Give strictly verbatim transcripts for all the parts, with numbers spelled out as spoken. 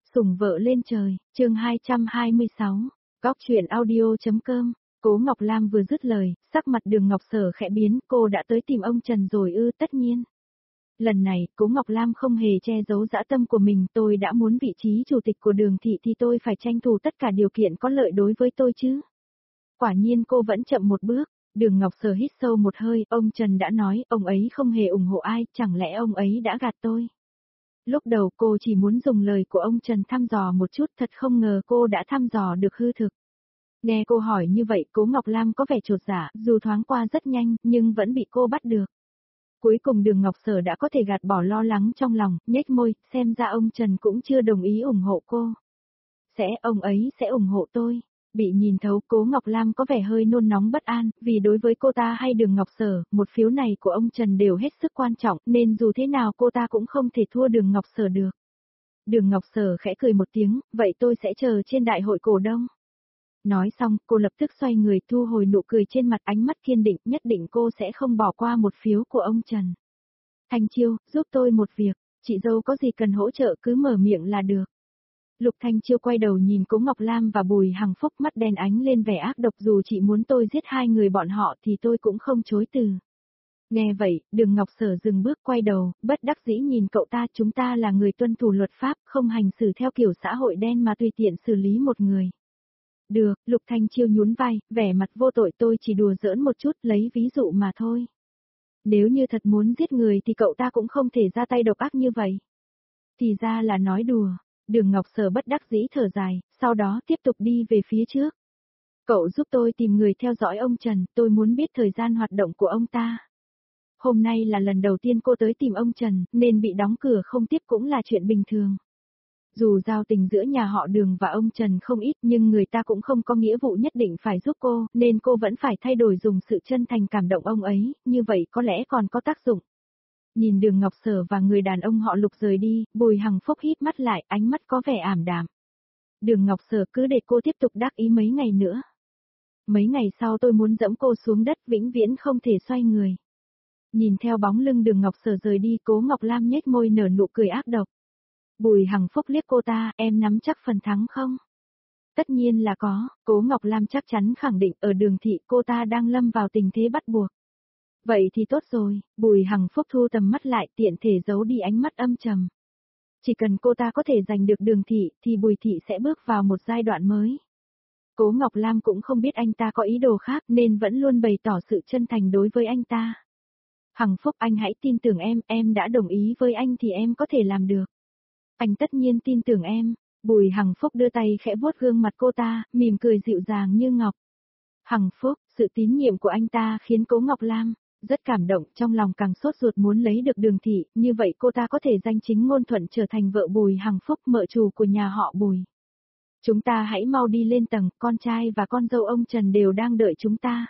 Sủng vợ lên trời, chương hai trăm hai mươi sáu, góc truyện audio.com, Cố Ngọc Lam vừa dứt lời, sắc mặt Đường Ngọc Sở khẽ biến, cô đã tới tìm ông Trần rồi ư? Tất nhiên. Lần này, Cố Ngọc Lam không hề che giấu dã tâm của mình, tôi đã muốn vị trí chủ tịch của Đường thị thì tôi phải tranh thủ tất cả điều kiện có lợi đối với tôi chứ. Quả nhiên cô vẫn chậm một bước. Đường Ngọc Sở hít sâu một hơi, ông Trần đã nói, ông ấy không hề ủng hộ ai, chẳng lẽ ông ấy đã gạt tôi? Lúc đầu cô chỉ muốn dùng lời của ông Trần thăm dò một chút, thật không ngờ cô đã thăm dò được hư thực. Nghe cô hỏi như vậy, Cố Ngọc Lam có vẻ chột dạ, dù thoáng qua rất nhanh, nhưng vẫn bị cô bắt được. Cuối cùng Đường Ngọc Sở đã có thể gạt bỏ lo lắng trong lòng, nhếch môi, xem ra ông Trần cũng chưa đồng ý ủng hộ cô. Sẽ, ông ấy sẽ ủng hộ tôi. Bị nhìn thấu, Cố Ngọc Lam có vẻ hơi nôn nóng bất an, vì đối với cô ta hay Đường Ngọc Sở, một phiếu này của ông Trần đều hết sức quan trọng, nên dù thế nào cô ta cũng không thể thua Đường Ngọc Sở được. Đường Ngọc Sở khẽ cười một tiếng, vậy tôi sẽ chờ trên đại hội cổ đông. Nói xong, cô lập tức xoay người thu hồi nụ cười trên mặt, ánh mắt kiên định, nhất định cô sẽ không bỏ qua một phiếu của ông Trần. Thanh Chiêu, giúp tôi một việc, chị dâu có gì cần hỗ trợ cứ mở miệng là được. Lục Thanh Chiêu quay đầu nhìn Cố Ngọc Lam và Bùi Hằng Phúc, mắt đen ánh lên vẻ ác độc, dù chị muốn tôi giết hai người bọn họ thì tôi cũng không chối từ. Nghe vậy, Đường Ngọc Sở dừng bước quay đầu, bất đắc dĩ nhìn cậu ta, chúng ta là người tuân thủ luật pháp, không hành xử theo kiểu xã hội đen mà tùy tiện xử lý một người. Được, Lục Thanh Chiêu nhún vai, vẻ mặt vô tội, tôi chỉ đùa giỡn một chút, lấy ví dụ mà thôi. Nếu như thật muốn giết người thì cậu ta cũng không thể ra tay độc ác như vậy. Thì ra là nói đùa. Đường Ngọc Sở bất đắc dĩ thở dài, sau đó tiếp tục đi về phía trước. Cậu giúp tôi tìm người theo dõi ông Trần, tôi muốn biết thời gian hoạt động của ông ta. Hôm nay là lần đầu tiên cô tới tìm ông Trần, nên bị đóng cửa không tiếp cũng là chuyện bình thường. Dù giao tình giữa nhà họ Đường và ông Trần không ít, nhưng người ta cũng không có nghĩa vụ nhất định phải giúp cô, nên cô vẫn phải thay đổi dùng sự chân thành cảm động ông ấy, như vậy có lẽ còn có tác dụng. Nhìn Đường Ngọc Sở và người đàn ông họ Lục rời đi, Bùi Hằng Phúc híp mắt lại, ánh mắt có vẻ ảm đạm. Đường Ngọc Sở, cứ để cô tiếp tục đắc ý mấy ngày nữa. Mấy ngày sau tôi muốn dẫm cô xuống đất, vĩnh viễn không thể xoay người. Nhìn theo bóng lưng Đường Ngọc Sở rời đi, Cố Ngọc Lam nhếch môi nở nụ cười ác độc. Bùi Hằng Phúc liếc cô ta, em nắm chắc phần thắng không? Tất nhiên là có, Cố Ngọc Lam chắc chắn khẳng định, ở Đường thị cô ta đang lâm vào tình thế bắt buộc. Vậy thì tốt rồi, Bùi Hằng Phúc thu tầm mắt lại, tiện thể giấu đi ánh mắt âm trầm. Chỉ cần cô ta có thể giành được Đường thị, thì Bùi thị sẽ bước vào một giai đoạn mới. Cố Ngọc Lam cũng không biết anh ta có ý đồ khác nên vẫn luôn bày tỏ sự chân thành đối với anh ta. Hằng Phúc, anh hãy tin tưởng em, em đã đồng ý với anh thì em có thể làm được. Anh tất nhiên tin tưởng em. Bùi Hằng Phúc đưa tay khẽ vuốt gương mặt cô ta, mỉm cười dịu dàng như ngọc. Hằng Phúc, sự tín nhiệm của anh ta khiến Cố Ngọc Lam rất cảm động, trong lòng càng sốt ruột muốn lấy được Đường thị, như vậy cô ta có thể danh chính ngôn thuận trở thành vợ Bùi Hằng Phúc, mợ chủ của nhà họ Bùi. Chúng ta hãy mau đi lên tầng, con trai và con dâu ông Trần đều đang đợi chúng ta.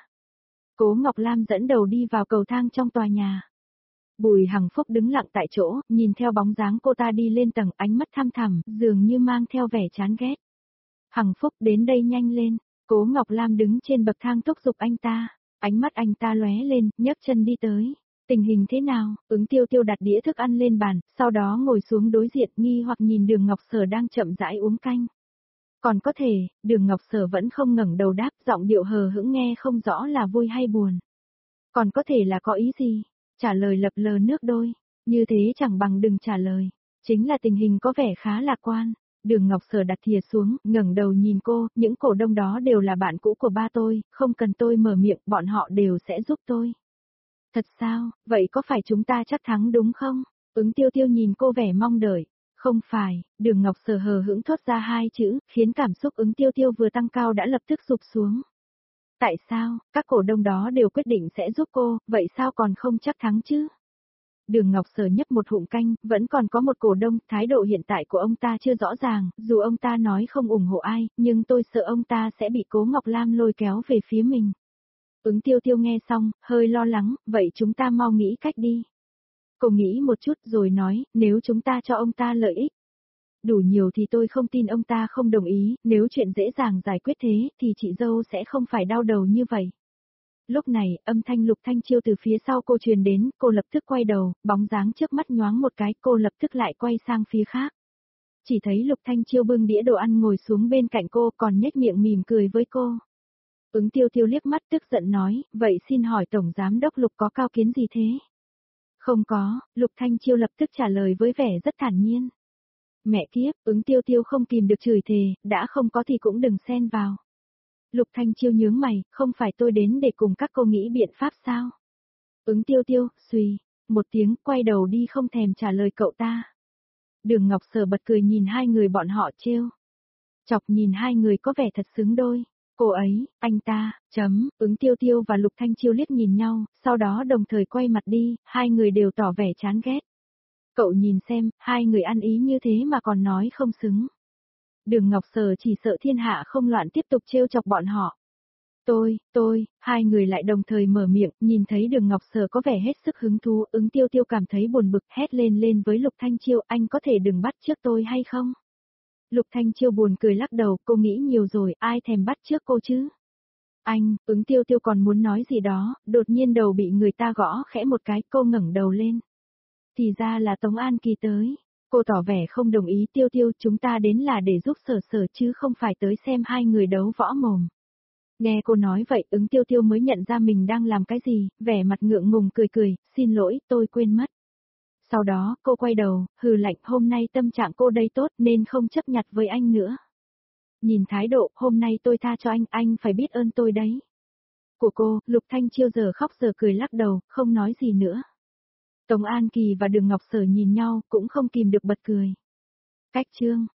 Cố Ngọc Lam dẫn đầu đi vào cầu thang trong tòa nhà. Bùi Hằng Phúc đứng lặng tại chỗ, nhìn theo bóng dáng cô ta đi lên tầng, ánh mắt thăm thẳm, dường như mang theo vẻ chán ghét. Hằng Phúc, đến đây nhanh lên. Cố Ngọc Lam đứng trên bậc thang thúc giục anh ta. Ánh mắt anh ta lóe lên, nhấc chân đi tới. Tình hình thế nào? Ứng Tiêu Tiêu đặt đĩa thức ăn lên bàn, sau đó ngồi xuống đối diện, nghi hoặc nhìn Đường Ngọc Sở đang chậm rãi uống canh. Còn có thể, Đường Ngọc Sở vẫn không ngẩng đầu đáp, giọng điệu hờ hững nghe không rõ là vui hay buồn. Còn có thể là có ý gì? Trả lời lập lờ nước đôi, như thế chẳng bằng đừng trả lời. Chính là tình hình có vẻ khá lạc quan. Đường Ngọc Sở đặt thìa xuống, ngẩng đầu nhìn cô, những cổ đông đó đều là bạn cũ của ba tôi, không cần tôi mở miệng, bọn họ đều sẽ giúp tôi. Thật sao, vậy có phải chúng ta chắc thắng đúng không? Ứng Tiêu Tiêu nhìn cô vẻ mong đợi. Không phải, Đường Ngọc Sở hờ hững thốt ra hai chữ, khiến cảm xúc Ứng Tiêu Tiêu vừa tăng cao đã lập tức sụp xuống. Tại sao, các cổ đông đó đều quyết định sẽ giúp cô, vậy sao còn không chắc thắng chứ? Đường Ngọc Sở nhấp một hụm canh, vẫn còn có một cổ đông, thái độ hiện tại của ông ta chưa rõ ràng, dù ông ta nói không ủng hộ ai, nhưng tôi sợ ông ta sẽ bị Cố Ngọc Lam lôi kéo về phía mình. Ứng Tiêu Tiêu nghe xong, hơi lo lắng, vậy chúng ta mau nghĩ cách đi. Cô nghĩ một chút rồi nói, nếu chúng ta cho ông ta lợi ích đủ nhiều thì tôi không tin ông ta không đồng ý, nếu chuyện dễ dàng giải quyết thế thì chị dâu sẽ không phải đau đầu như vậy. Lúc này, âm thanh Lục Thanh Chiêu từ phía sau cô truyền đến, cô lập tức quay đầu, bóng dáng trước mắt nhoáng một cái, cô lập tức lại quay sang phía khác. chỉ thấy Lục Thanh Chiêu bưng đĩa đồ ăn ngồi xuống bên cạnh cô còn nhếch miệng mỉm cười với cô. Ứng Tiêu Tiêu liếc mắt tức giận nói, vậy xin hỏi Tổng Giám Đốc Lục có cao kiến gì thế? Không có, Lục Thanh Chiêu lập tức trả lời với vẻ rất thản nhiên. Mẹ kiếp, Ứng Tiêu Tiêu không kìm được chửi thề, đã không có thì cũng đừng xen vào. Lục Thanh Chiêu nhướng mày, không phải tôi đến để cùng các cô nghĩ biện pháp sao? Ứng Tiêu Tiêu, xùy, một tiếng, quay đầu đi không thèm trả lời cậu ta. Đường Ngọc Sở bật cười nhìn hai người bọn họ trêu. Chọc nhìn hai người có vẻ thật xứng đôi. Cô ấy, anh ta, chấm, Ứng Tiêu Tiêu và Lục Thanh Chiêu liếc nhìn nhau, sau đó đồng thời quay mặt đi, hai người đều tỏ vẻ chán ghét. Cậu nhìn xem, hai người ăn ý như thế mà còn nói không xứng. Đường Ngọc Sở chỉ sợ thiên hạ không loạn tiếp tục trêu chọc bọn họ. Tôi, tôi, hai người lại đồng thời mở miệng, nhìn thấy Đường Ngọc Sở có vẻ hết sức hứng thú, Ứng Tiêu Tiêu cảm thấy buồn bực, hét lên lên với Lục Thanh Chiêu, anh có thể đừng bắt trước tôi hay không? Lục Thanh Chiêu buồn cười lắc đầu, cô nghĩ nhiều rồi, ai thèm bắt trước cô chứ? Anh, Ứng Tiêu Tiêu còn muốn nói gì đó, đột nhiên đầu bị người ta gõ khẽ một cái, cô ngẩng đầu lên. Thì ra là Tống An Kỳ tới. Cô tỏ vẻ không đồng ý, Tiêu Tiêu, chúng ta đến là để giúp Sở Sở chứ không phải tới xem hai người đấu võ mồm. Nghe cô nói vậy, Ứng Tiêu Tiêu mới nhận ra mình đang làm cái gì, vẻ mặt ngượng ngùng cười cười, xin lỗi, tôi quên mất. Sau đó, cô quay đầu, hừ lạnh, hôm nay tâm trạng cô đây tốt nên không chấp nhặt với anh nữa. Nhìn thái độ, hôm nay tôi tha cho anh, anh phải biết ơn tôi đấy. Của cô, Lục Thanh Chiêu giờ khóc giờ cười lắc đầu, không nói gì nữa. Tống An Kỳ và Đường Ngọc Sở nhìn nhau, cũng không kìm được bật cười. Cách chương